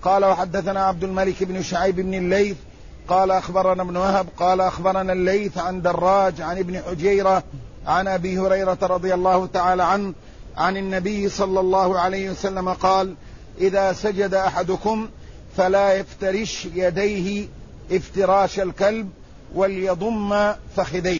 قال وحدثنا عبد الملك بن شعيب بن الليث قال أخبرنا ابن وهب قال أخبرنا الليث عن دراج عن ابن حجيرة عن أبي هريرة رضي الله تعالى عنه عن النبي صلى الله عليه وسلم قال: إذا سجد أحدكم فلا يفترش يديه افتراش الكلب وليضم فخذيه.